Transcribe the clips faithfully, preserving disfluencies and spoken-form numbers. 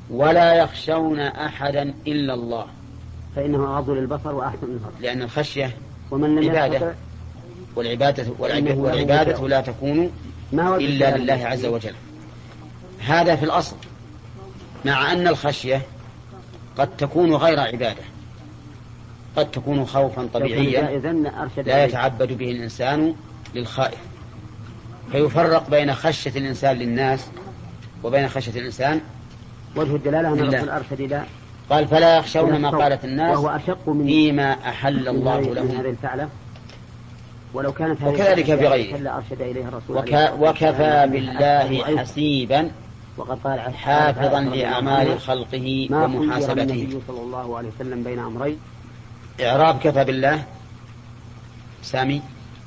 ولا يخشون أحدا إلا الله، فإنه أغض للبصر وأحسن للفرج. لأن الخشية ومن لم عبادة، والعبادة, والعبادة لا تكون إلا لله عز وجل. هذا في الأصل، مع أن الخشية قد تكون غير عبادة، قد تكون خوفا طبيعيا لا يتعبد به الإنسان للخائف، فيفرق بين خشية الإنسان للناس وبين خشية الإنسان. وجه الدلالة أن الرسول أرشد إلى قال فلا يخشون ما قالت الناس وهو أشق من فيما أحل الله لهم، هذه الفعلة. ولو كانت وكذلك بغيره. أرشد إليه الرسول وك... وكفى بالله حسيبا وقد قال حافظا لأعمال خلقه ومحاسبته. النبي صلى الله عليه وسلم بين أمرين. إعراب كفى بالله سامي.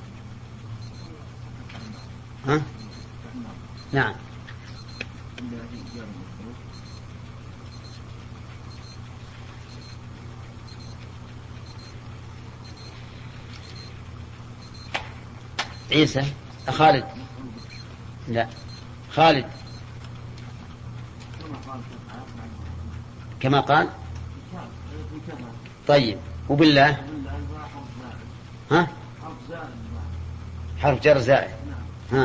ها؟ نعم. عيسى خالد، لا خالد كما قال. طيب وبالله ها؟ حرف جر زائد. ها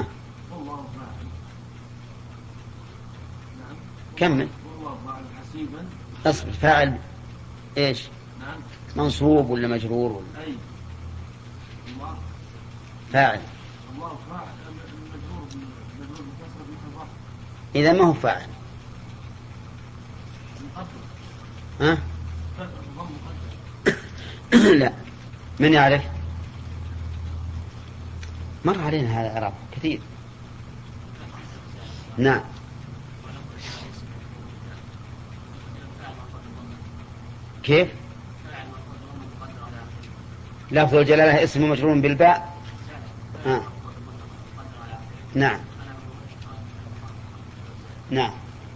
كمل. أصبر، فاعل إيش؟ منصوب ولا مجرور ولا فاعل؟ إذا ما هو فاعل. ها؟ لا، من يعرف؟ مر علينا هذا الإعراب كثير. نعم. كيف؟ لفظ الجلالة اسم مجرور بالباء. آه. نعم نعم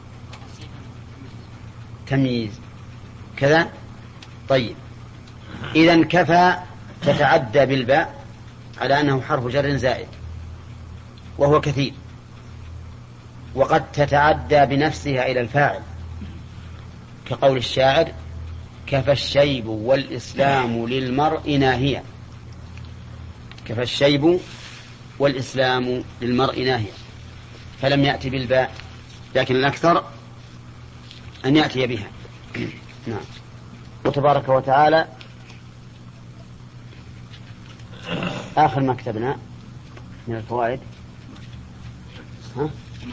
تمييز كذا. طيب إذن كفى تتعدى بالباء على أنه حرف جر زائد وهو كثير، وقد تتعدى بنفسها إلى الفاعل كقول الشاعر كفى الشيب والإسلام للمرء ناهيا. كفى الشيب والإسلام للمرء ناهيا، فلم يأتي بالباء، لكن الأكثر أن يأتي بها. نعم. وتبارك وتعالى آخر ما كتبنا من الفوائد. ها؟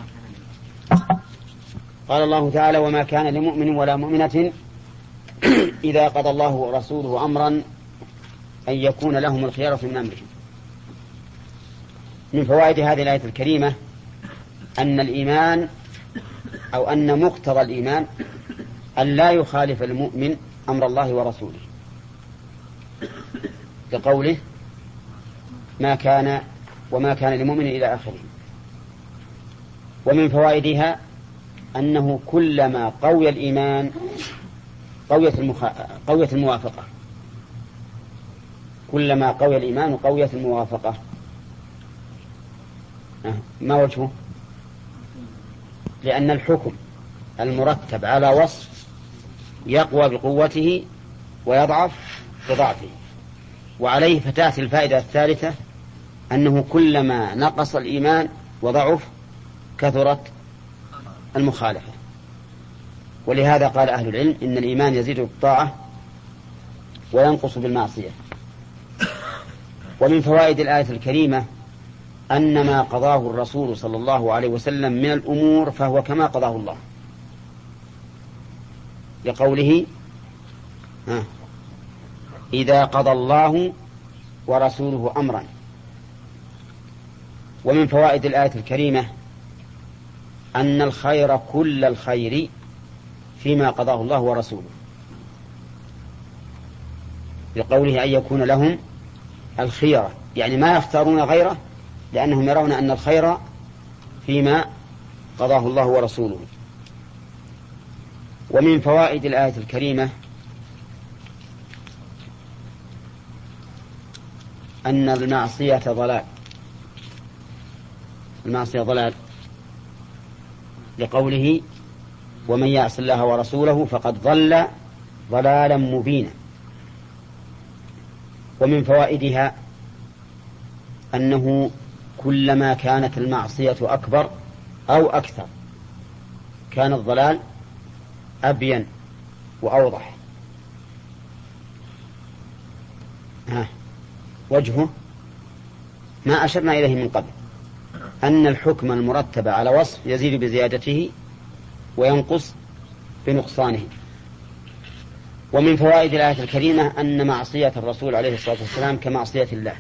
قال الله تعالى وما كان لمؤمن ولا مؤمنة إذا قضى الله ورسوله أمرا أن يكون لهم الخيارة من أمرهم. من فوائد هذه الآية الكريمة أن الإيمان أو أن مقتضى الإيمان أن لا يخالف المؤمن أمر الله ورسوله، لقوله ما كان وما كان لمؤمن إلى آخره. ومن فوائدها أنه كلما قوي الإيمان قويت, المخ... قويت الموافقة، كلما قوي الإيمان قويت الموافقة. ما وجهه؟ لأن الحكم المرتب على وصف يقوى بقوته ويضعف بضعفه، وعليه فتأتي الفائدة الثالثة أنه كلما نقص الإيمان وضعف كثرت المخالفة. ولهذا قال أهل العلم إن الإيمان يزيد بالطاعة وينقص بالمعصية. ومن فوائد الآية الكريمة أن ما قضاه الرسول صلى الله عليه وسلم من الأمور فهو كما قضاه الله، لقوله ها إذا قضى الله ورسوله أمرا. ومن فوائد الآية الكريمة أن الخير كل الخير فيما قضاه الله ورسوله، لقوله أن يكون لهم الخيرة، يعني ما يختارون غيره لأنهم يرون أن الخير فيما قضاه الله ورسوله. ومن فوائد الآية الكريمة أن المعصية ضلال، المعصية ضلال، لقوله ومن يعص الله ورسوله فقد ضل ضلالا مبينا. ومن فوائدها أنه كلما كانت المعصية أكبر أو أكثر كان الضلال أبين وأوضح. ها وجهه ما أشرنا إليه من قبل، أن الحكم المرتب على وصف يزيد بزيادته وينقص بنقصانه. ومن فوائد الآية الكريمة أن معصية الرسول عليه الصلاة والسلام كمعصية الله،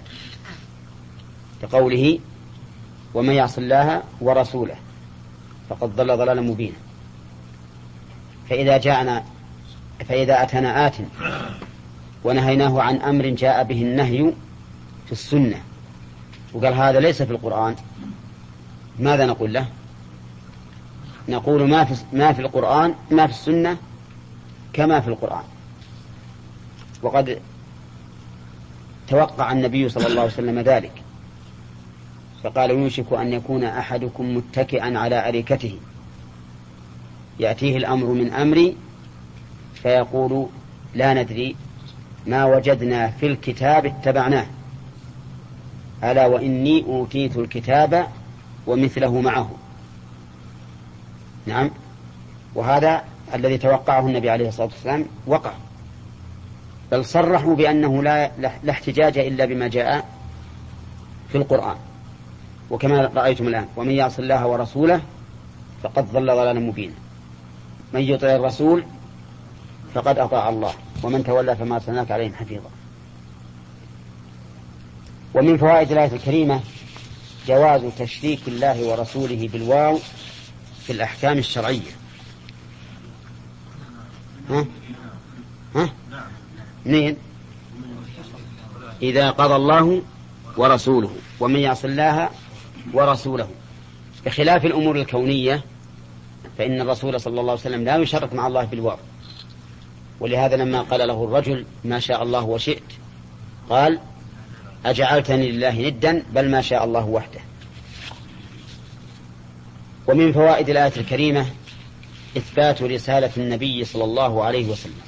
كقوله ومن يعص الله ورسوله فقد ضل ضلالا مبينا. فإذا جاءنا فإذا أتانا آت ونهيناه عن أمر جاء به النهي في السنة وقال هذا ليس في القرآن، ماذا نقول له؟ نقول ما في, ما في القرآن ما في السنة كما في القرآن. وقد توقع النبي صلى الله عليه وسلم ذلك فقال يوشك أن يكون أحدكم متكئا على أريكته يأتيه الأمر من أمري فيقول لا ندري ما وجدنا في الكتاب اتبعناه ألا وإني أوتيت الكتاب ومثله معه. نعم، وهذا الذي توقعه النبي عليه الصلاة والسلام وقع، بل صرحوا بأنه لا, لا احتجاج إلا بما جاء في القرآن. وكما رأيتم الآن ومن يعص الله ورسوله فقد ضل ضلالا مبينا. من يطع الرسول فقد أطاع الله ومن تولى فما أرسلناك عليهم حفيظا. ومن فوائد الآية الكريمة جواز تشريك الله ورسوله بالواو في الأحكام الشرعية. ها؟ ها؟ منين؟ إذا قضى الله ورسوله ومن يعص الله ورسوله، بخلاف الأمور الكونية فإن الرسول صلى الله عليه وسلم لا يشرك مع الله بالواو. ولهذا لما قال له الرجل ما شاء الله وشئت قال أجعلتني لله ندا بل ما شاء الله وحده. ومن فوائد الآية الكريمة إثبات رسالة النبي صلى الله عليه وسلم،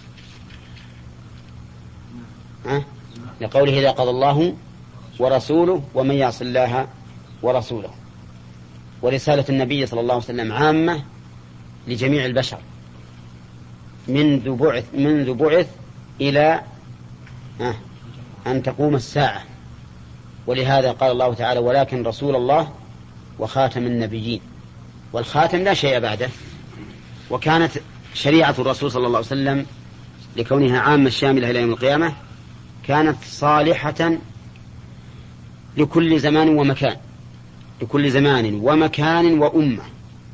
أه؟ لقوله إذا قضى الله ورسوله ومن يعص الله ورسوله. ورسالة النبي صلى الله عليه وسلم عامة لجميع البشر منذ بعث, منذ بعث إلى أه أن تقوم الساعة. ولهذا قال الله تعالى ولكن رسول الله وخاتم النبيين، والخاتم لا شيء بعده. وكانت شريعة الرسول صلى الله عليه وسلم لكونها عامة شاملة إلى يوم القيامة كانت صالحة لكل زمان ومكان، لكل زمان ومكان وأمة.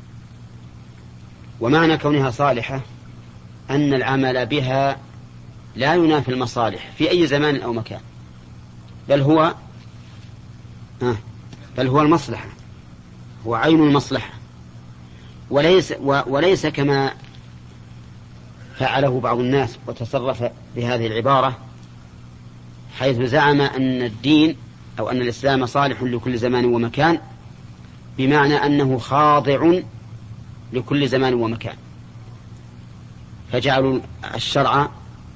ومعنى كونها صالحة أن العمل بها لا ينافي المصالح في أي زمان أو مكان، بل هو آه بل هو المصلحة، هو عين المصلحة، وليس وليس كما فعله بعض الناس وتصرف بهذه العبارة حيث زعم أن الدين أو أن الإسلام صالح لكل زمان ومكان، بمعنى أنه خاضع لكل زمان ومكان، فجعلوا الشرع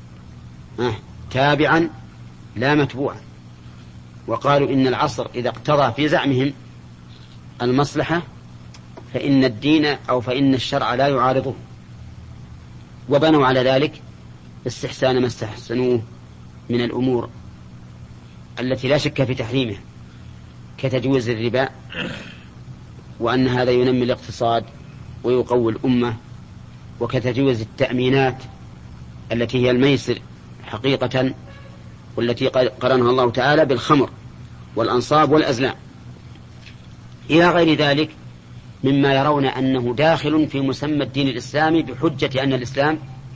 تابعا لا متبوعا. وقالوا إن العصر إذا اقتضى في زعمهم المصلحة فإن الدين أو فإن الشرع لا يعارضه، وبنوا على ذلك استحسان ما استحسنوه من الأمور التي لا شك في تحريمه كتجويز الربا، وأن هذا ينمي الاقتصاد ويقوي الأمة، وكتجويز التأمينات التي هي الميسر حقيقة، والتي قرنها الله تعالى بالخمر والأنصاب والأزلام إلى غير ذلك مما يرون أنه داخل في مسمى الدين الإسلامي بحجة أن الإسلام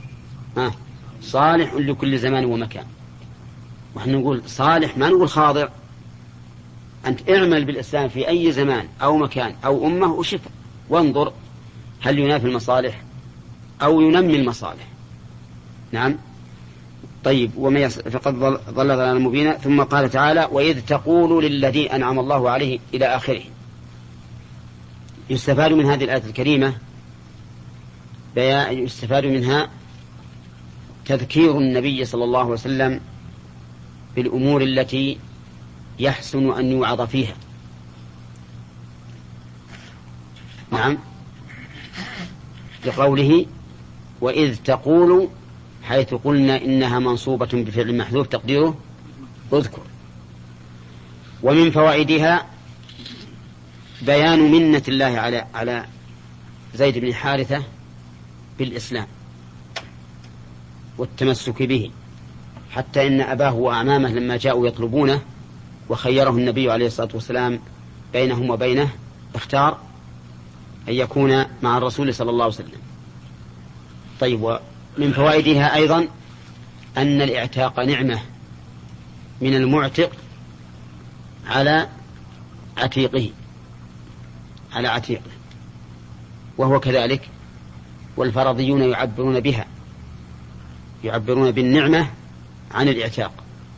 صالح لكل زمان ومكان. ونحن نقول صالح، ما نقول خاضع. أنت اعمل بالإسلام في أي زمان أو مكان أو أمة وشف وانظر هل ينافي المصالح أو ينمي المصالح. نعم. طيب وما فقد ضل ضلالا مبينا. ثم قال تعالى وإذ تقول للذي أنعم الله عليه إلى آخره. يستفاد من هذه الآية الكريمة يستفاد منها تذكير النبي صلى الله عليه وسلم بالأمور التي يحسن أن يوعظ فيها. نعم، لقوله وإذ تقول، حيث قلنا إنها منصوبة بفعل محذوف تقديره اذكر. ومن فوائدها بيان منة الله على على زيد بن حارثة بالإسلام والتمسك به، حتى إن أباه وأعمامه لما جاءوا يطلبونه وخيره النبي عليه الصلاة والسلام بينهم وبينه اختار أن يكون مع الرسول صلى الله عليه وسلم. طيب، ومن فوائدها أيضا أن الاعتاق نعمة من المعتق على عتيقه على عتيقه وهو كذلك، والفرضيون يعبرون بها يعبرون بالنعمة عن الاعتاق.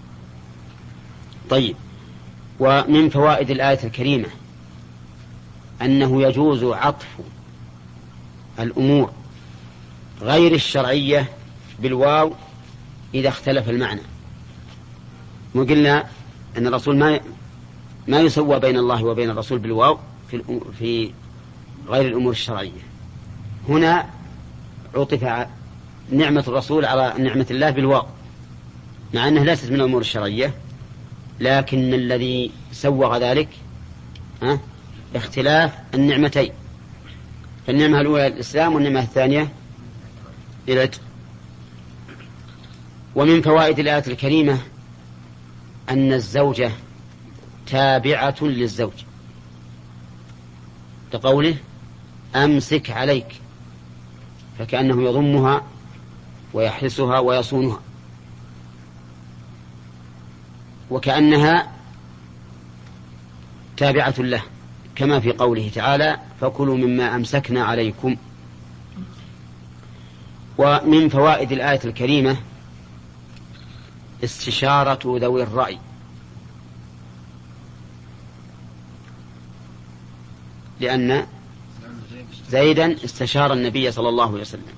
طيب، ومن فوائد الآية الكريمة أنه يجوز عطف الأمور غير الشرعية بالواو إذا اختلف المعنى. وقلنا أن الرسول ما ما يسوى بين الله وبين الرسول بالواو في في غير الأمور الشرعية. هنا عطف نعمة الرسول على نعمة الله بالواو، مع أنها ليست من الأمور الشرعية، لكن الذي سوغ ذلك ها اختلاف النعمتين، فالنعمة الأولى الإسلام والنعمة الثانية العتق. ومن فوائد الآية الكريمة أن الزوجة تابعة للزوج، لقوله أمسك عليك، فكأنه يضمها ويحرسها ويصونها، وكأنها تابعة له، كما في قوله تعالى فكلوا مما أمسكنا عليكم. ومن فوائد الآية الكريمة استشارة ذوي الرأي، لأن زيدا استشار النبي صلى الله عليه وسلم.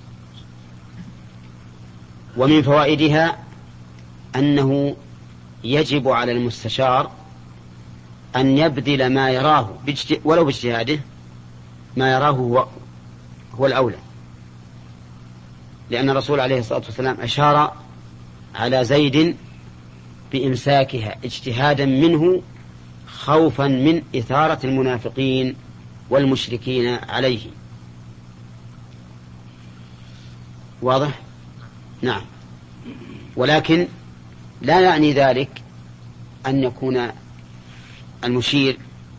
ومن فوائدها أنه يجب على المستشار أن يبذل ما يراه ولو باجتهاده ما يراه هو, هو الأولى، لأن الرسول عليه الصلاة والسلام أشار على زيد بإمساكها اجتهادا منه خوفا من إثارة المنافقين والمشركين عليه. واضح؟ نعم. ولكن لا يعني ذلك أن يكون المشير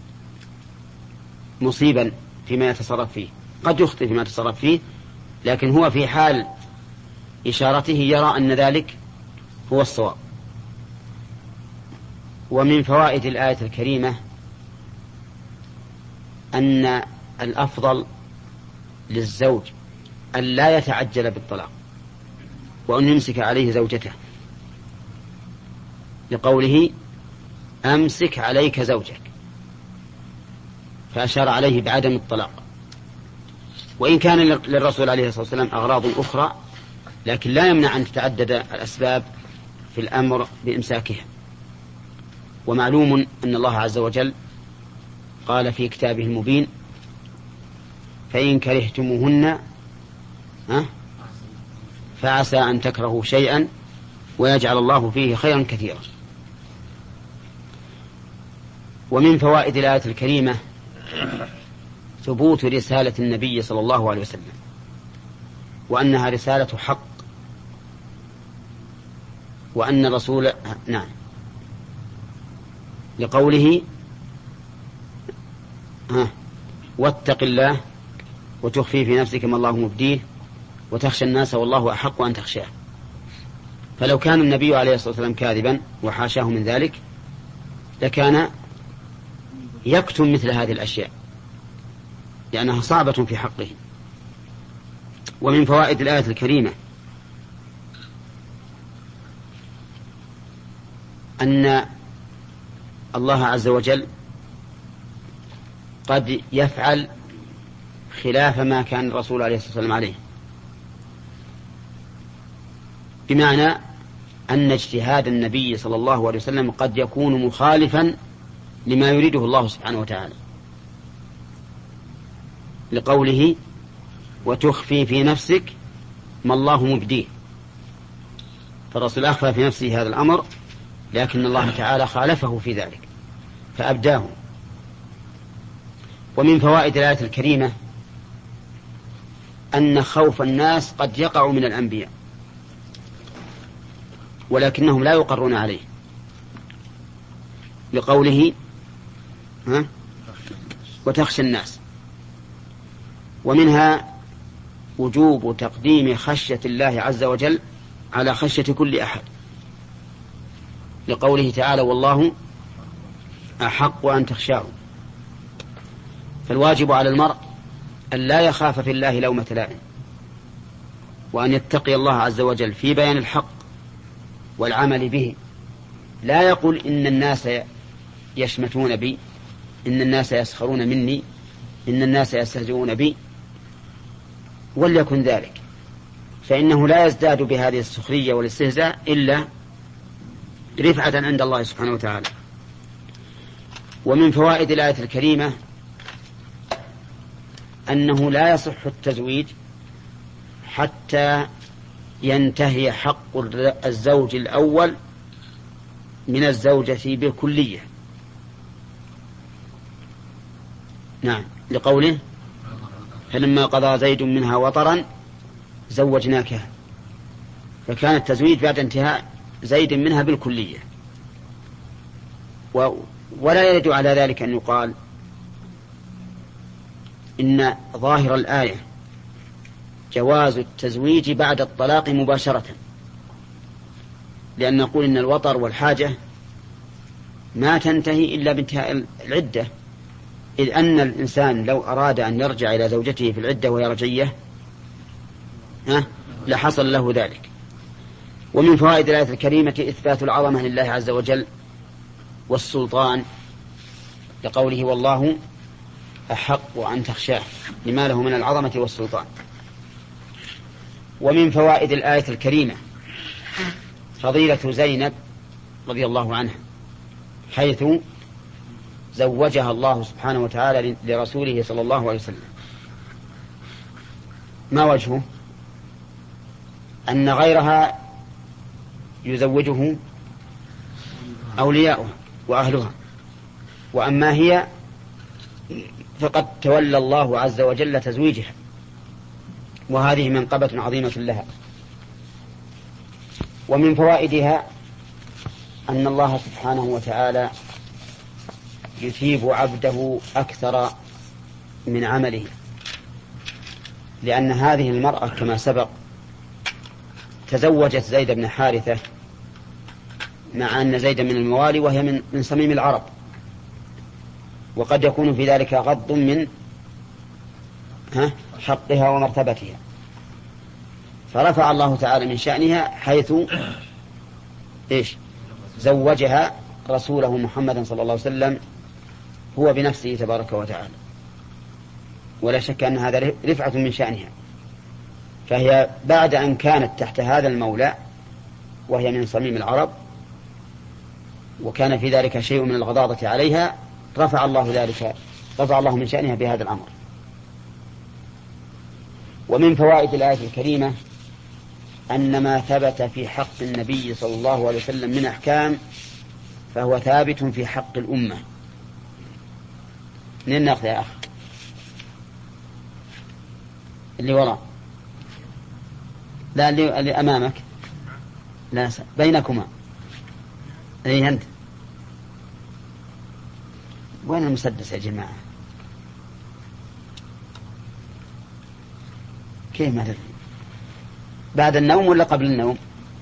مصيبا فيما يتصرف فيه، قد يخطئ فيما يتصرف فيه، لكن هو في حال إشارته يرى أن ذلك هو الصواب. ومن فوائد الآية الكريمة أن الأفضل للزوج أن لا يتعجل بالطلاق وأن يمسك عليه زوجته، لقوله أمسك عليك زوجك، فأشار عليه بعدم الطلاق. وإن كان للرسول عليه الصلاة والسلام أغراض أخرى، لكن لا يمنع أن تتعدد الأسباب في الأمر بإمساكها. ومعلوم أن الله عز وجل قال في كتابه المبين فإن كرهتموهن فعسى أن تكرهوا شيئا ويجعل الله فيه خيرا كثيرا. ومن فوائد الآية الكريمة ثبوت رسالة النبي صلى الله عليه وسلم، وأنها رسالة حق، وأن الرسول نعم لقوله ها واتق الله وتخفي في نفسك ما الله مبديه وتخشى الناس والله أحق أن تخشاه. فلو كان النبي عليه الصلاة والسلام كاذبا وحاشاه من ذلك لكان يكتم مثل هذه الأشياء لأنها صعبة في حقه. ومن فوائد الآية الكريمة أن الله عز وجل قد يفعل خلاف ما كان الرسول عليه الصلاة والسلام عليه، بمعنى أن اجتهاد النبي صلى الله عليه وسلم قد يكون مخالفا لما يريده الله سبحانه وتعالى، لقوله وتخفي في نفسك ما الله مبديه، فالرسول أخفى في نفسه هذا الأمر، لكن الله تعالى خالفه في ذلك فأبداه. ومن فوائد الآية الكريمة أن خوف الناس قد يقع من الأنبياء ولكنهم لا يقرون عليه، لقوله ها وتخشى الناس. ومنها وجوب تقديم خشية الله عز وجل على خشية كل أحد، لقوله تعالى والله أحق أن تخشاه. فالواجب على المرء أن لا يخاف في الله لومة لائم، وأن يتقي الله عز وجل في بيان الحق والعمل به. لا يقول إن الناس يشمتون بي، إن الناس يسخرون مني، إن الناس يستهزئون بي، وليكن ذلك، فإنه لا يزداد بهذه السخرية والاستهزاء إلا رفعة عند الله سبحانه وتعالى. ومن فوائد الآية الكريمة أنه لا يصح التزويج حتى ينتهي حق الزوج الأول من الزوجة بالكلية. نعم، لقوله فلما قضى زيد منها وطرا زوجناكها، فكان التزويج بعد انتهاء زيد منها بالكلية. و ولا يرد على ذلك أن يقال إن ظاهر الآية جواز التزويج بعد الطلاق مباشرة، لأن نقول إن الوطر والحاجة ما تنتهي إلا بانتهاء العدة، إذ أن الإنسان لو أراد أن يرجع إلى زوجته في العدة وهي رجعية لحصل له ذلك. ومن فوائد الآية الكريمة إثبات العظمة لله عز وجل والسلطان، لقوله والله أحق أن تخشاه، لما له من العظمة والسلطان. ومن فوائد الآية الكريمة فضيلة زينب رضي الله عنها، حيث زوجها الله سبحانه وتعالى لرسوله صلى الله عليه وسلم. ما وجهه؟ أن غيرها يزوجه أولياؤها وأهلها، وأما هي فقد تولى الله عز وجل تزويجها، وهذه منقبة عظيمة لها. ومن فوائدها أن الله سبحانه وتعالى يثيب عبده أكثر من عمله، لأن هذه المرأة كما سبق تزوجت زيد بن حارثة مع أن زيد من الموالي وهي من, من صميم العرب، وقد يكون في ذلك غض من حقها ومرتبتها، فرفع الله تعالى من شأنها حيث إيش زوجها رسوله محمدا صلى الله عليه وسلم هو بنفسه تبارك وتعالى، ولا شك أن هذا رفعة من شأنها. فهي بعد أن كانت تحت هذا المولى وهي من صميم العرب وكان في ذلك شيء من الغضاضة عليها، رفع الله ذلك رفع الله من شأنها بهذا الأمر. ومن فوائد الآية الكريمة أن ما ثبت في حق النبي صلى الله عليه وسلم من أحكام فهو ثابت في حق الأمة. منين نأخذ يا أخ؟ اللي وراء، لا اللي, اللي أمامك، لا بينكما. أي أنت وين المسدس يا جماعة؟ كيف ما تدري؟ بعد النوم ولا قبل النوم؟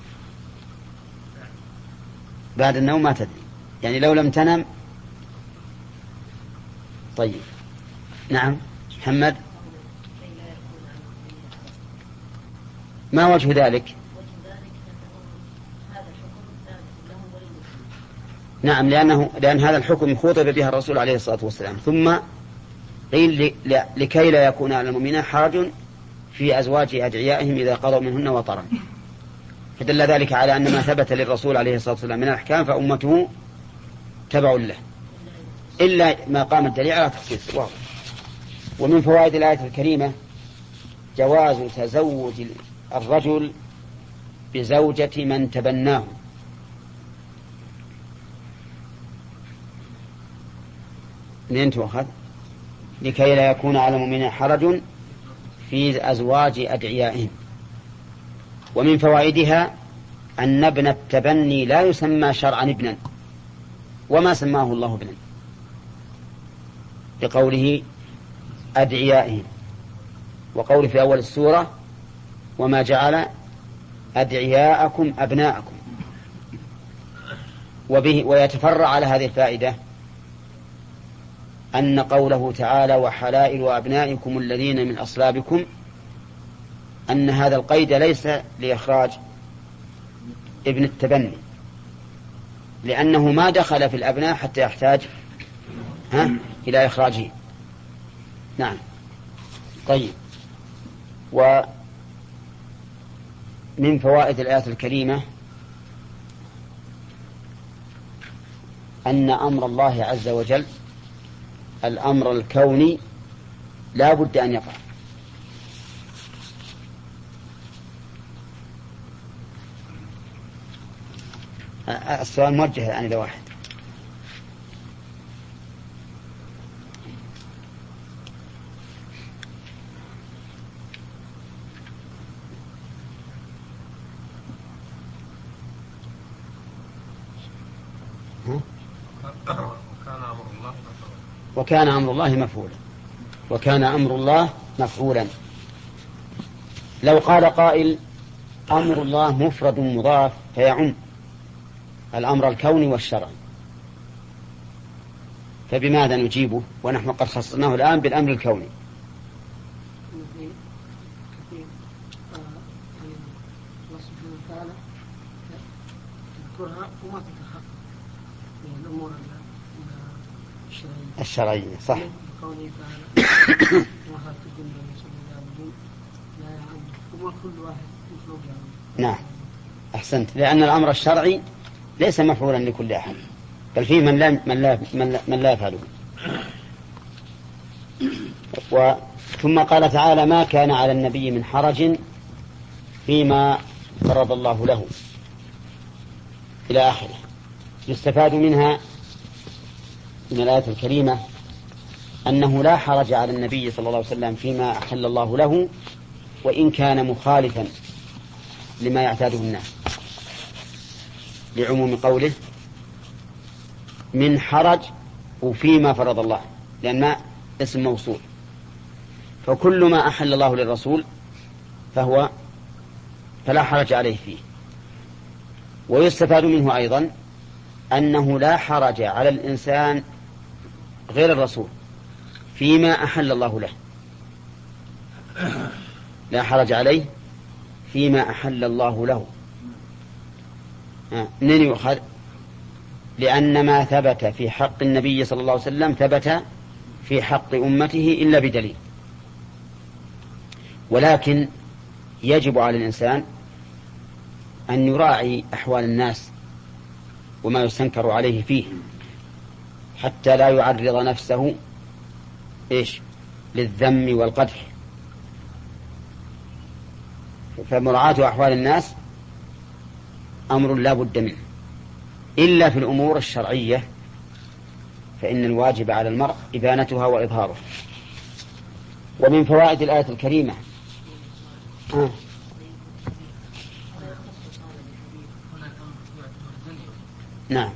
بعد النوم ما تدري، يعني لو لم تنم. طيب نعم محمد، ما وجه ذلك؟ نعم، لأنه لأن هذا الحكم خطب بها الرسول عليه الصلاة والسلام، ثم قيل لكي لا يكون على المؤمنين حرج في أزواج أدعيائهم إذا قضوا منهن وطرا، فدل ذلك على أن ما ثبت للرسول عليه الصلاة والسلام من الأحكام فأمته تبع له، إلا ما قام الدليل على تخصيص. واضح. ومن فوائد الآية الكريمة جواز تزوج الرجل بزوجة من تبناه. منين تؤخذ؟ لكي لا يكون على المؤمنين حرج في أزواج أدعيائهم. ومن فوائدها أن ابن التبني لا يسمى شرعا ابنا، وما سماه الله ابنا بقوله أدعيائهم، وقوله في أول السورة وما جعل أدعياءكم أبناءكم. وبه ويتفرع على هذه الفائدة أن قوله تعالى وحلائل أبنائكم الذين من أصلابكم، أن هذا القيد ليس لإخراج ابن التبني، لأنه ما دخل في الأبناء حتى يحتاج ها إلى إخراجه. نعم. طيب. ومن فوائد الآية الكريمة أن أمر الله عز وجل الأمر الكوني لا بد أن يقع. السؤال موجه الآن إلى واحد. وكان أمر الله مفعولا. وكان أمر الله مفعولا. لو قال قائل أمر الله مفرد مضاف فيعم الأمر الكوني والشرعي، فبماذا نجيبه ونحن قد خصصناه الآن بالأمر الكوني؟ الشرعية صح. نعم أحسنت، لأن الأمر الشرعي ليس مفعولا لكل أحد، بل فيه من لا من لا من لا, من لا يفعله. ثم قال تعالى ما كان على النبي من حرج فيما فرض الله له إلى آخره. يستفاد منها من الآية الكريمة أنه لا حرج على النبي صلى الله عليه وسلم فيما أحل الله له وإن كان مخالفا لما يعتاده الناس، لعموم قوله من حرج وفيما فرض الله، لأن ما اسم موصول، فكل ما أحل الله للرسول فهو فلا حرج عليه فيه. ويستفاد منه أيضا أنه لا حرج على الإنسان غير الرسول فيما أحل الله له، لا حرج عليه فيما أحل الله له. منين يؤخذ؟ لأن ما ثبت في حق النبي صلى الله عليه وسلم ثبت في حق أمته إلا بدليل. ولكن يجب على الإنسان أن يراعي أحوال الناس وما يستنكر عليه فيه حتى لا يعرض نفسه إيش للذم والقدح. فمراعاة أحوال الناس أمر لا بد منه، إلا في الأمور الشرعية فإن الواجب على المرء إبانتها وإظهارها. ومن فوائد الآية الكريمة آه. نعم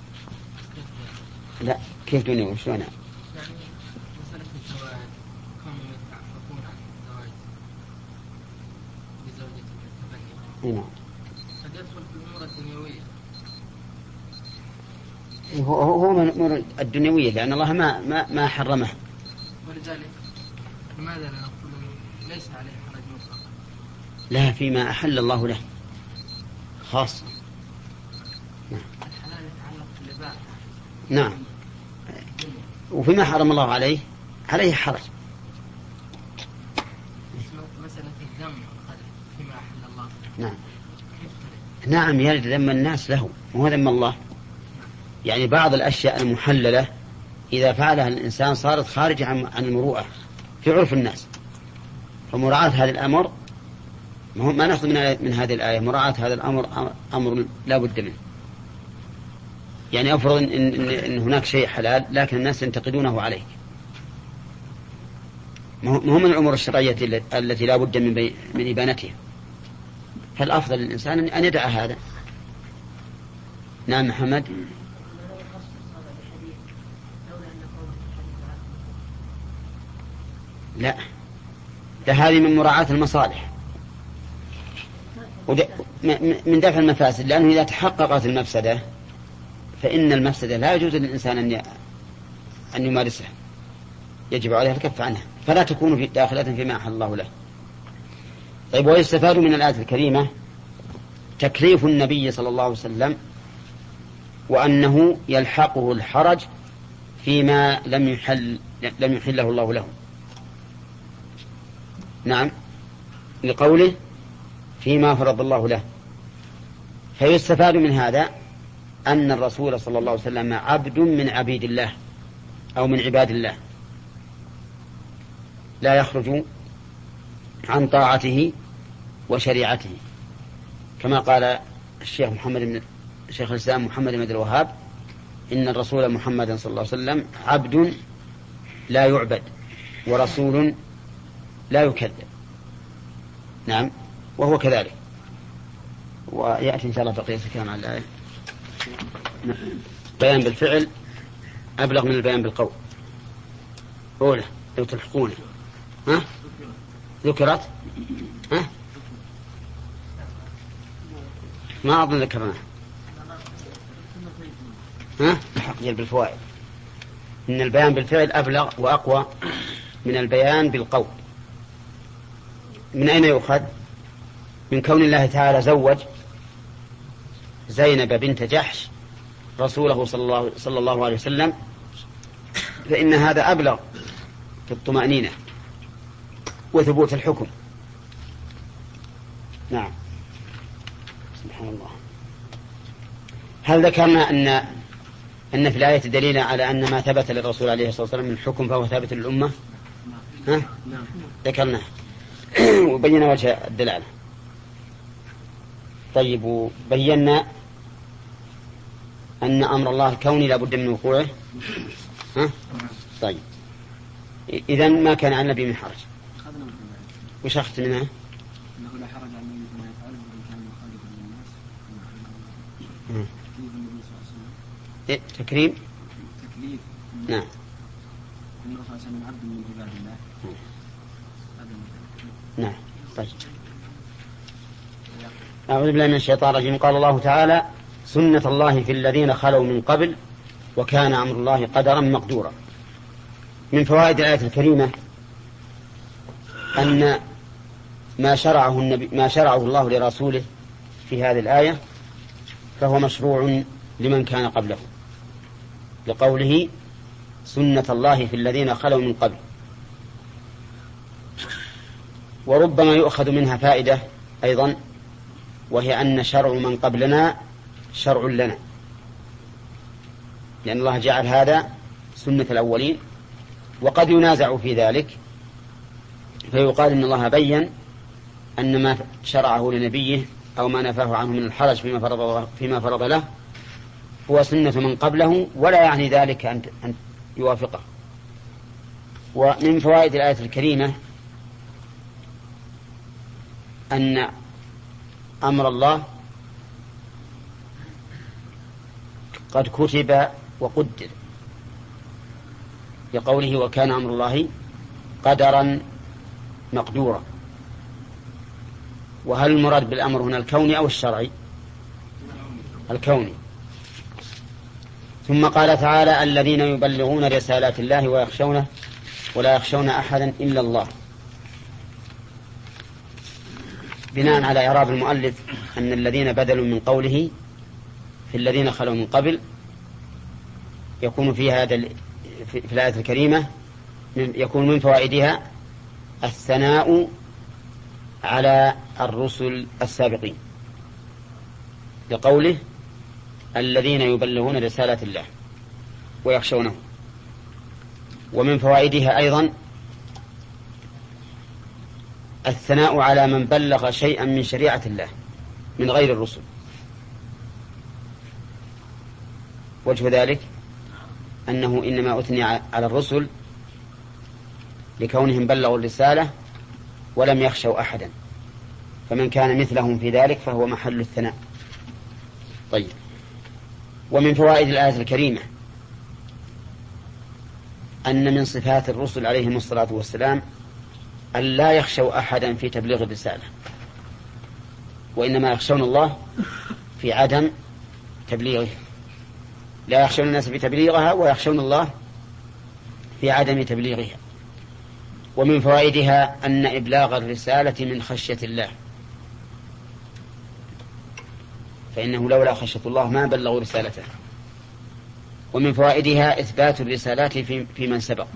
لا كيف دنيا شلون؟ يعني مسألة الزواج كم يتعففون عن الزواج بزوجة التبني نعم قد يدخل في الأمور الدنيوية. هو هو من الأمور الدنيوية لأن الله ما ما ما حرمه. ولذلك لماذا لا نقول ليس عليه حرج مطلق؟ لا فيما أحل الله له خاص. نعم. الحلال يتعلق بالإباحة. نعم. وفيما حرم الله عليه عليه حرج. مسألة الذم والقدح فيما أحل الله. نعم. نعم يرد ذم الناس له وهو ذم الله. يعني بعض الأشياء المحللة إذا فعلها الإنسان صارت خارجة عن المروءة في عرف الناس، فمراعاة هذا الأمر ما نأخذ من هذه الآية. مراعاة هذا الأمر أمر لا بد منه. يعني أفرض إن, إن, إن هناك شيء حلال لكن الناس ينتقدونه عليك، ما هو من الأمور الشرعية التي لا بد من, من إبانتها، فالأفضل للإنسان أن يدع هذا. نعم محمد. لا، ده هذه من مراعاة المصالح من دفع المفاسد، لأنه إذا تحققت المفسدة فإن المفسدة لا يجوز للإنسان أن أن يمارسها، يجب عليه الكف عنها، فلا تكون في داخلة فيما أحل الله له. طيب، ويستفاد من الآية الكريمة تكليف النبي صلى الله عليه وسلم وأنه يلحقه الحرج فيما لم يحل لم يحله الله له. نعم، لقوله فيما فرض الله له. فيستفاد من هذا أن الرسول صلى الله عليه وسلم عبد من عبيد الله أو من عباد الله، لا يخرج عن طاعته وشريعته، كما قال الشيخ محمد بن شيخ الإسلام محمد بن عبد الوهاب: إن الرسول محمد صلى الله عليه وسلم عبد لا يعبد ورسول لا يكذب. نعم، وهو كذلك. ويأتي إن شاء الله بقية الكلام على الآية. بيان بالفعل أبلغ من البيان بالقول. أولى لو تلحقونه. ها؟ ذكرت؟ ها؟ ما أظن ذكرناها. ها؟ الحق جل بالفوائد. إن البيان بالفعل أبلغ وأقوى من البيان بالقول. من أين يؤخذ؟ من كون الله تعالى زوج زينب بنت جحش رسوله صلى الله, صلى الله عليه وسلم، فإن هذا أبلغ في الطمأنينة وثبوت الحكم. نعم، سبحان الله. هل ذكرنا أن أن في الآية دليل على أن ما ثبت للرسول عليه الصلاة والسلام من حكم فهو ثابت للأمة؟ ها؟ ذكرنا وبينا وجه الدلالة. طيب، وبينا أن أمر الله الكوني لا بد من وقوعه. ها؟ طيب، إذن ما كان على النبي من حرج. وش أخذت منها؟ أنه لا حرج على النبي ما يفعله وإن كان مخالفا للناس. تكليف النبي صلى الله عليه وسلم. إيه؟ تكريم؟ تكليف. نعم. النبي صلى الله عليه وسلم عبد من عباد الله. نعم. طيب. أعوذ بالله من الشيطان الرجيم. قال الله تعالى: سنة الله في الذين خلوا من قبل وكان أمر الله قدرا مقدورا. من فوائد الآية الكريمة أن ما شرعه النبي ما شرعه الله لرسوله في هذه الآية فهو مشروع لمن كان قبله، لقوله: سنة الله في الذين خلوا من قبل. وربما يؤخذ منها فائدة أيضا، وهي أن شرع من قبلنا شرع لنا، لأن الله جعل هذا سنة الأولين، وقد ينازع في ذلك فيقال إن الله بيّن أن ما شرعه لنبيه أو ما نفاه عنه من الحرج فيما فرض, فيما فرض له هو سنة من قبله، ولا يعني ذلك أن يوافقه. ومن فوائد الآية الكريمة أن أمر الله قد كتب وقدر، لقوله: وكان أمر الله قدرا مقدورا. وهل المراد بالأمر هنا الكوني أو الشرعي؟ الكوني. ثم قال تعالى: الذين يبلغون رسالات الله ويخشونه ولا يخشون أحدا إلا الله. بناء على إعراب المؤلف أن الذين بدلوا من قوله في الذين خلوا من قبل، يكون في هذا في الآية الكريمة يكون من فوائدها الثناء على الرسل السابقين، لقوله الذين يبلغون رسالة الله ويخشونه. ومن فوائدها أيضا الثناء على من بلغ شيئا من شريعة الله من غير الرسل. وجه ذلك أنه إنما أثني على الرسل لكونهم بلغوا الرسالة ولم يخشوا أحدا، فمن كان مثلهم في ذلك فهو محل الثناء. طيب، ومن فوائد الآية الكريمة أن من صفات الرسل عليهم الصلاة والسلام أن لا يخشوا أحدا في تبليغ الرسالة، وإنما يخشون الله في عدم تبليغه. لا يخشون الناس في تبليغها ويخشون الله في عدم تبليغها. ومن فوائدها أن إبلاغ الرسالة من خشية الله، فإنه لولا خشية الله ما بلغوا رسالته. ومن فوائدها إثبات الرسالات في, في من سبق،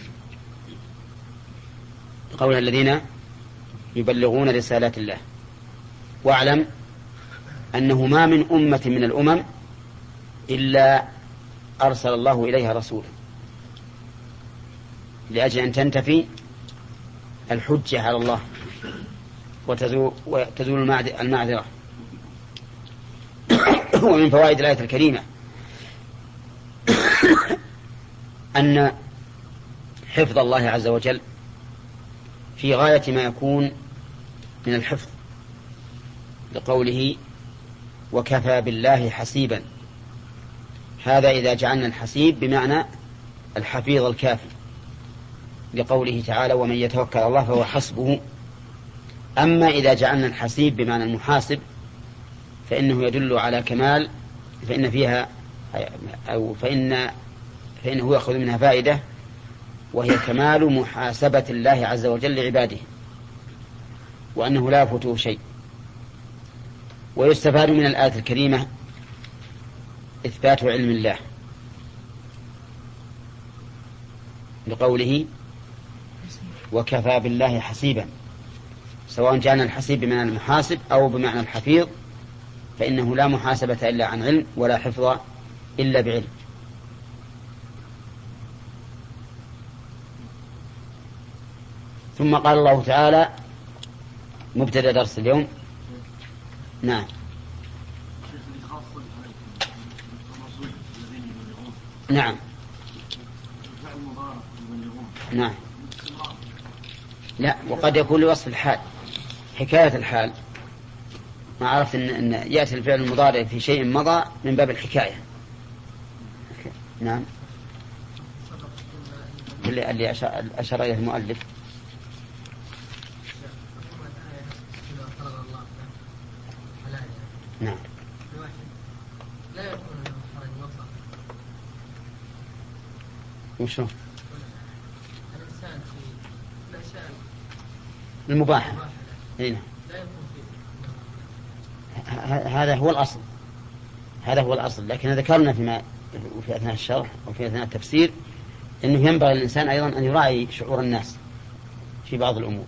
قول الذين يبلغون رسالات الله. واعلم أنه ما من أمة من الأمم إلا أرسل الله إليها رسولا لأجل أن تنتفي الحجة على الله وتزول المعذرة. ومن فوائد الآية الكريمة أن حفظ الله عز وجل في غاية ما يكون من الحفظ، لقوله وكفى بالله حسيبا. هذا إذا جعلنا الحسيب بمعنى الحفيظ الكافي، لقوله تعالى ومن يتوكل على الله فهو حسبه. أما إذا جعلنا الحسيب بمعنى المحاسب فإنه يدل على كمال، فإن فيها أو فإن فإنه يأخذ منها فائدة، وهي كمال محاسبة الله عز وجل لعباده، وأنه لا يفوته شيء. ويستفاد من الآية الكريمة إثبات علم الله، لقوله وكفى بالله حسيبا، سواء جعلنا الحسيب بمعنى المحاسب أو بمعنى الحفيظ، فإنه لا محاسبة إلا عن علم ولا حفظ إلا بعلم. ثم قال الله تعالى مبتدأ درس اليوم. نعم نعم نعم لا، وقد يكون لوصف الحال حكاية الحال. ما عرفت إن, إن يأتي الفعل المضارع في شيء مضى من باب الحكاية. نعم اللي, اللي أشار إليه المؤلف. نعم لا يكون له خرج مطلق. وشو الإنسان في الأشياء المباحة هنا لا يكون فيه. هذا هو الأصل، هذا هو الأصل. لكن ذكرنا فيما في أثناء الشرح وفي أثناء التفسير أنه ينبغي للإنسان أيضا أن يراعي شعور الناس في بعض الأمور.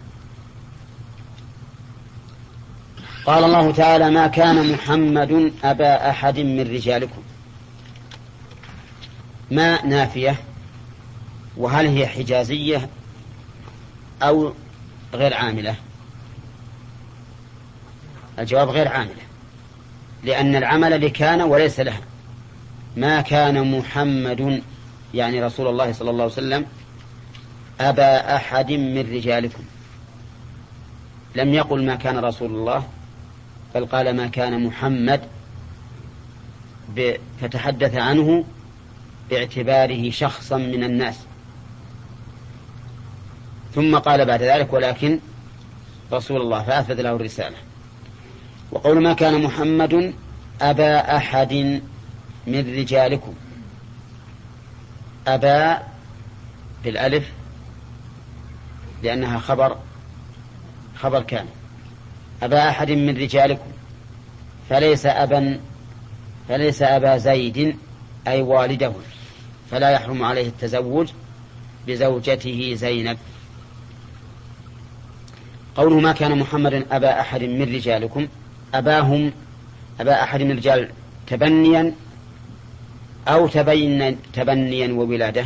قال الله تعالى ما كان محمد أبا أحد من رجالكم. ما نافية، وهل هي حجازية أو غير عاملة؟ الجواب غير عاملة، لأن العمل لكان وليس لها. ما كان محمد يعني رسول الله صلى الله عليه وسلم أبا أحد من رجالكم، لم يقل ما كان رسول الله، بل قال ما كان محمد، فتحدث عنه باعتباره شخصا من الناس. ثم قال بعد ذلك ولكن رسول الله، فأثبت له الرسالة. وقول ما كان محمد أبا أحد من رجالكم، أبا بالألف لأنها خبر خبر كان. أبا أحد من رجالكم فليس أبا فليس أبا زيد أي والده، فلا يحرم عليه التزوج بزوجته زينب. قوله ما كان محمد أبا أحد من رجالكم، أباهم أبا أحد من الرجال تبنيا أو تبين تبنيا وولادة؟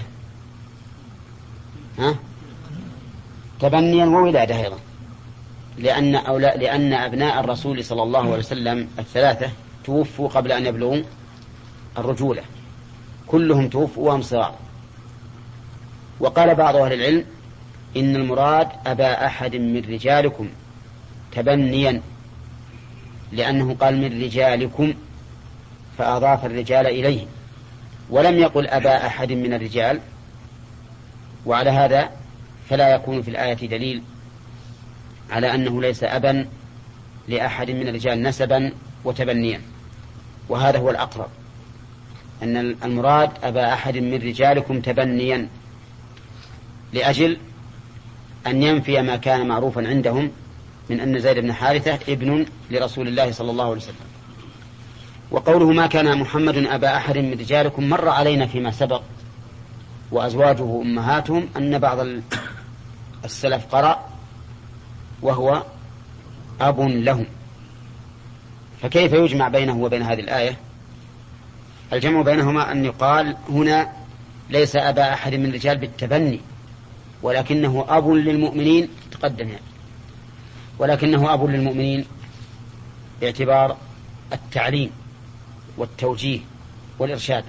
ها؟ تبنيا وولادة أيضا، لأن أولا لأن أبناء الرسول صلى الله عليه وسلم الثلاثة توفوا قبل أن يبلغوا الرجولة، كلهم توفوا وهم صغار. وقال بعض أهل العلم إن المراد أبا أحد من رجالكم تبنيا، لأنه قال من رجالكم فأضاف الرجال إليه ولم يقل أبا أحد من الرجال، وعلى هذا فلا يكون في الآية دليل على أنه ليس أبا لأحد من الرجال نسبا وتبنيا، وهذا هو الأقرب، أن المراد أبا أحد من رجالكم تبنيا، لأجل أن ينفي ما كان معروفا عندهم من أن زيد بن حارثة ابن لرسول الله صلى الله عليه وسلم. وقوله ما كان محمد أبا أحد من رجالكم مر علينا فيما سبق، وأزواجه أمهاتهم، أن بعض السلف قرأ وهو أب لهم، فكيف يجمع بينه وبين هذه الآية؟ الجمع بينهما أن يقال هنا ليس أبا أحد من الرجال بالتبني، ولكنه أب للمؤمنين، تقدم يعني، ولكنه أب للمؤمنين باعتبار التعليم والتوجيه والإرشاد.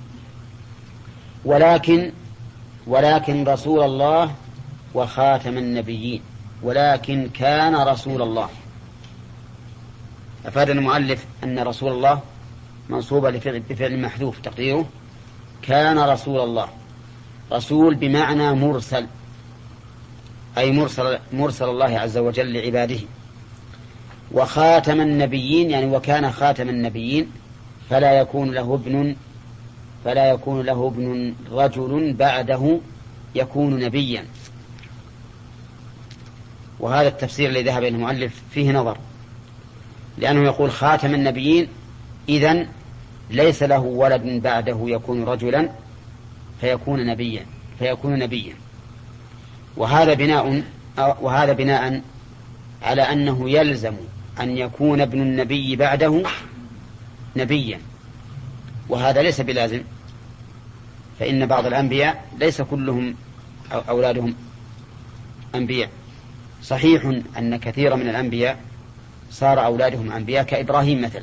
ولكن ولكن رسول الله وخاتم النبيين، ولكن كان رسول الله. أفاد المؤلف أن رسول الله منصوبة بفعل محذوف تقديره كان رسول الله، رسول بمعنى مرسل، أي مرسل, مرسل الله عز وجل لعباده. وخاتم النبيين يعني وكان خاتم النبيين، فلا يكون له ابن فلا يكون له ابن رجل بعده يكون نبيا. وهذا التفسير الذي ذهب إليه المؤلف فيه نظر، لأنه يقول خاتم النبيين إذن ليس له ولد بعده يكون رجلا فيكون نبيا فيكون نبيا وهذا بناء وهذا بناء على أنه يلزم أن يكون ابن النبي بعده نبيا، وهذا ليس بلازم، فإن بعض الأنبياء ليس كلهم أولادهم أنبياء. صحيح أن كثير من الأنبياء صار أولادهم أنبياء كإبراهيم مثلا،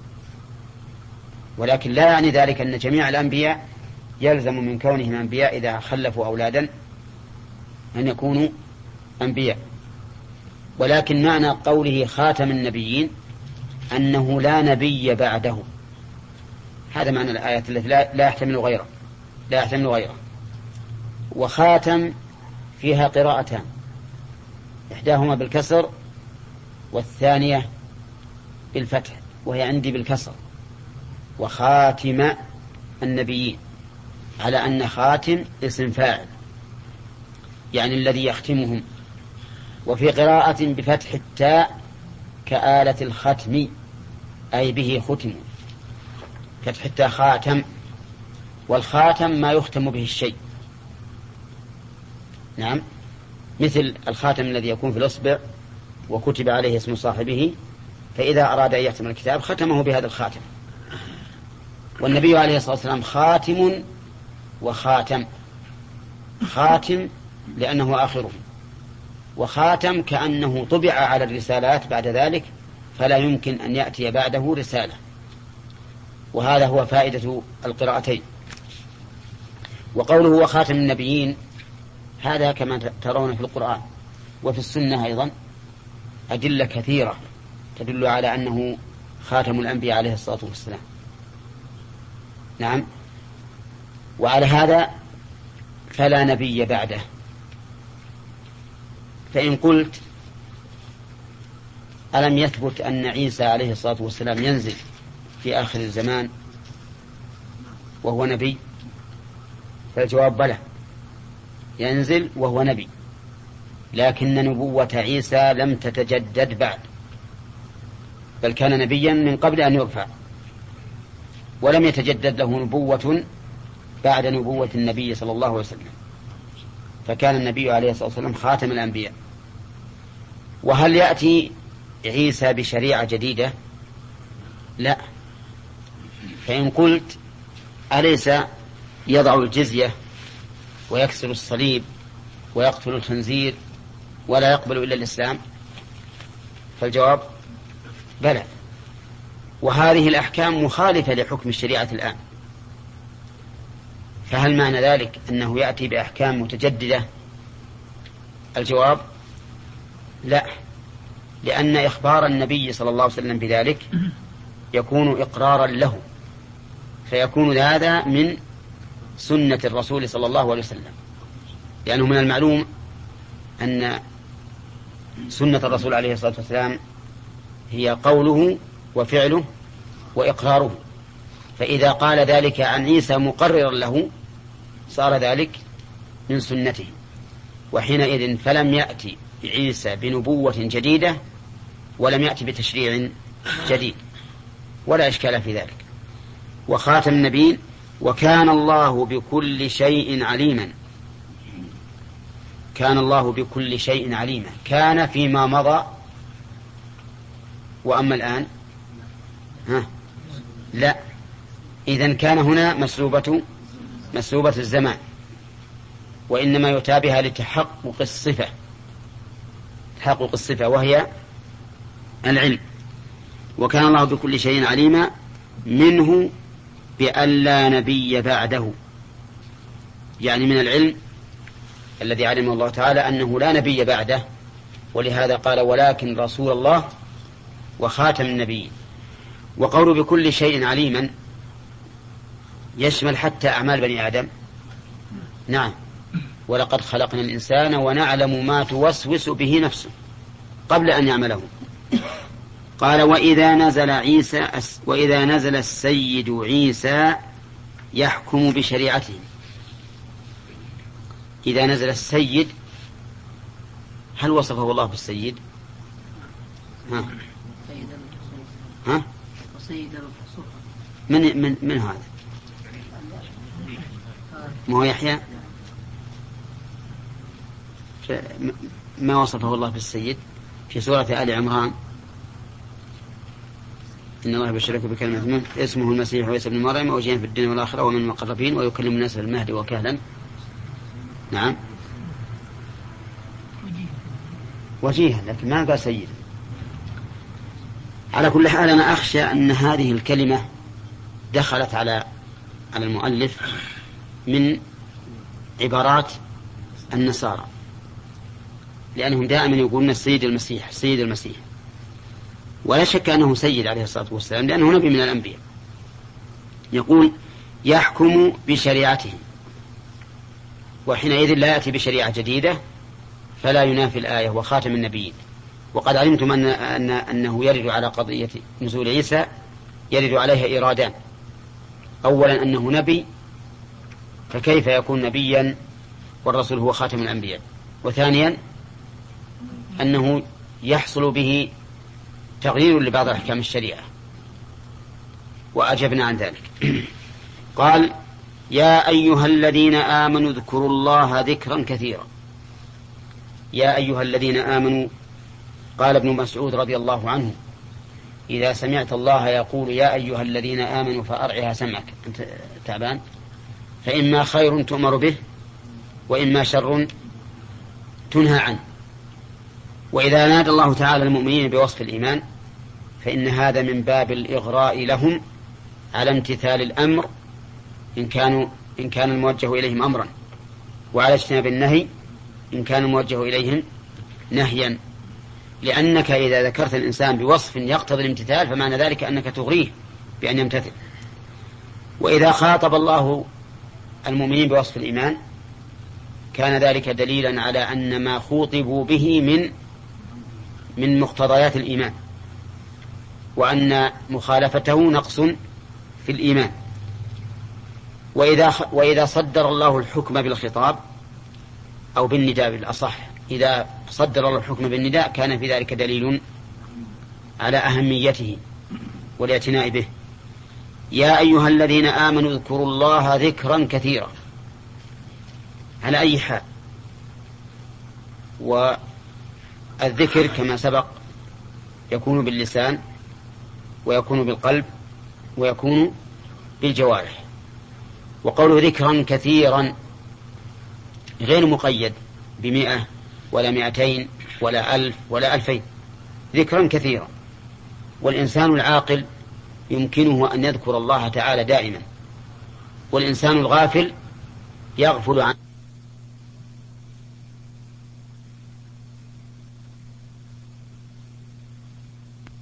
ولكن لا يعني ذلك أن جميع الأنبياء يلزم من كونهم أنبياء إذا خلفوا أولادا أن يكونوا أنبياء. ولكن معنى قوله خاتم النبيين أنه لا نبي بعده، هذا معنى الآية التي لا يحتمل غيره لا يحتمل غيره. وخاتم فيها قراءتان، إحداهما بالكسر والثانية بالفتح، وهي عندي بالكسر، وخاتم النبيين، على أن خاتم اسم فاعل يعني الذي يختمهم. وفي قراءة بفتح التاء كآلة الختم أي به ختم، فتح التاء خاتم، والخاتم ما يختم به الشيء، نعم، مثل الخاتم الذي يكون في الإصبع وكتب عليه اسم صاحبه، فإذا أراد أن يختم الكتاب ختمه بهذا الخاتم. والنبي عليه الصلاة والسلام خاتم وخاتم، خاتم لأنه آخره، وخاتم كأنه طبع على الرسالات بعد ذلك فلا يمكن أن يأتي بعده رسالة. وهذا هو فائدة القراءتين. وقوله وخاتم النبيين هذا كما ترون في القرآن وفي السنة أيضا أدلة كثيرة تدل على أنه خاتم الأنبياء عليه الصلاة والسلام. نعم. وعلى هذا فلا نبي بعده. فإن قلت ألم يثبت أن عيسى عليه الصلاة والسلام ينزل في آخر الزمان وهو نبي؟ فالجواب بلى، ينزل وهو نبي، لكن نبوة عيسى لم تتجدد بعد، بل كان نبيا من قبل أن يرفع، ولم يتجدد له نبوة بعد نبوة النبي صلى الله عليه وسلم، فكان النبي عليه الصلاة والسلام خاتم الأنبياء. وهل يأتي عيسى بشريعة جديدة؟ لا. فإن قلت أليس يضع الجزية ويكسر الصليب ويقتل الخنزير ولا يقبل إلا الإسلام؟ فالجواب بلى. وهذه الأحكام مخالفة لحكم الشريعة الآن، فهل معنى ذلك أنه يأتي بأحكام متجددة؟ الجواب لا، لأن إخبار النبي صلى الله عليه وسلم بذلك يكون إقرارا له، فيكون هذا من سنة الرسول صلى الله عليه وسلم، لأنه من المعلوم أن سنة الرسول عليه الصلاة والسلام هي قوله وفعله وإقراره، فإذا قال ذلك عن عيسى مقررا له صار ذلك من سنته، وحينئذ فلم يأتي عيسى بنبوة جديدة ولم يأتي بتشريع جديد، ولا إشكال في ذلك. وخاتم النبيين وكان الله بكل شيء عليما. كان الله بكل شيء عليما، كان فيما مضى، وأما الآن ها لا. إذن كان هنا مسلوبة مسلوبة الزمان، وإنما يتابعها لتحقق الصفة، تحقق الصفة وهي العلم. وكان الله بكل شيء عليما، منه بأن لا نبي بعده، يعني من العلم الذي علم الله تعالى أنه لا نبي بعده، ولهذا قال ولكن رسول الله وخاتم النبيين. وقول بكل شيء عليما يشمل حتى أعمال بني آدم. نعم، ولقد خلقنا الإنسان ونعلم ما توسوس به نفسه قبل أن يعمله. قال وإذا نزل عيسى وإذا نزل السيد عيسى يحكم بشريعته. إذا نزل السيد هل وصفه الله بالسيد؟ ها ها من من من هذا؟ ما هو يحيى ما وصفه الله بالسيد في سورة آل عمران إن الله يبشرك بكلمة منه اسمه المسيح عيسى ابن مريم وجيها في الدنيا والآخرة ومن المقربين ويكلم الناس في المهد وكهلا. نعم وجيها، لكن ما قال سيد. على كل حال أنا أخشى أن هذه الكلمة دخلت على على المؤلف من عبارات النصارى، لأنهم دائما يقولون السيد المسيح السيد المسيح، ولا شك أنه سيد عليه الصلاة والسلام لأنه نبي من الأنبياء. يقول يحكم بشريعته، وحينئذ لا يأتي بشريعة جديدة فلا ينافي الآية وخاتم النبيين. وقد علمتم أن أن أنه يرد على قضية نزول عيسى يرد عليها إيرادان: أولا أنه نبي، فكيف يكون نبيا والرسول هو خاتم الأنبياء؟ وثانيا أنه يحصل به تغيير لبعض أحكام الشريعة، وأجبنا عن ذلك. قال يا أيها الذين آمنوا اذكروا الله ذكرا كثيرا. يا أيها الذين آمنوا، قال ابن مسعود رضي الله عنه إذا سمعت الله يقول يا أيها الذين آمنوا فأرعها سمعك، أنت تعبان، فإما خير تؤمر به وإما شر تنهى عنه. وإذا نادى الله تعالى المؤمنين بوصف الإيمان فإن هذا من باب الإغراء لهم على امتثال الأمر إن كانوا إن كان الموجه إليهم أمرا، وعلى اجتناب النهي إن كان الموجه إليهم نهيا، لأنك إذا ذكرت الإنسان بوصف يقتضي الامتثال فمعنى ذلك أنك تغريه بأن يمتثل. وإذا خاطب الله المؤمنين بوصف الإيمان كان ذلك دليلا على أن ما خوطبوا به من من مقتضيات الإيمان، وأن مخالفته نقص في الإيمان. وإذا وإذا صدر الله الحكم بالخطاب أو بالنداء بالأصح، إذا صدر الله الحكم بالنداء كان في ذلك دليل على أهميته والاعتناء به. يا أيها الذين آمنوا اذكروا الله ذكرا كثيرا، على أي حال. والذكر كما سبق يكون باللسان ويكون بالقلب ويكون بالجوارح. وقوله ذكرا كثيرا غير مقيد بمئة ولا مئتين ولا ألف ولا ألفين، ذكرا كثيرا. والإنسان العاقل يمكنه أن يذكر الله تعالى دائما، والإنسان الغافل يغفل عن